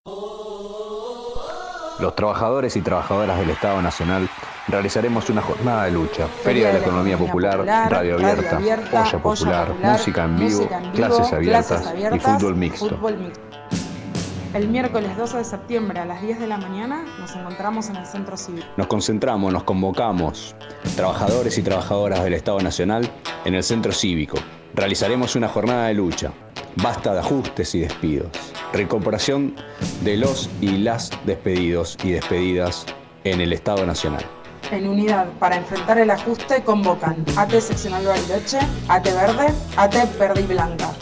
Los trabajadores y trabajadoras del Estado Nacional realizaremos una jornada de lucha, Feria de la Economía Popular, Radio Abierta, Olla Popular, música en vivo, clases abiertas y fútbol mixto. El miércoles 12 de septiembre a las 10 de la mañana nos encontramos en el Centro Cívico. Nos concentramos, nos convocamos, trabajadores y trabajadoras del Estado Nacional, en el Centro Cívico. Realizaremos una jornada de lucha. Basta de ajustes y despidos. Reincorporación de los y las despedidos y despedidas en el Estado Nacional. En unidad para enfrentar el ajuste convocan AT Seccional Bariloche, AT Verde, AT Verde y Blanca.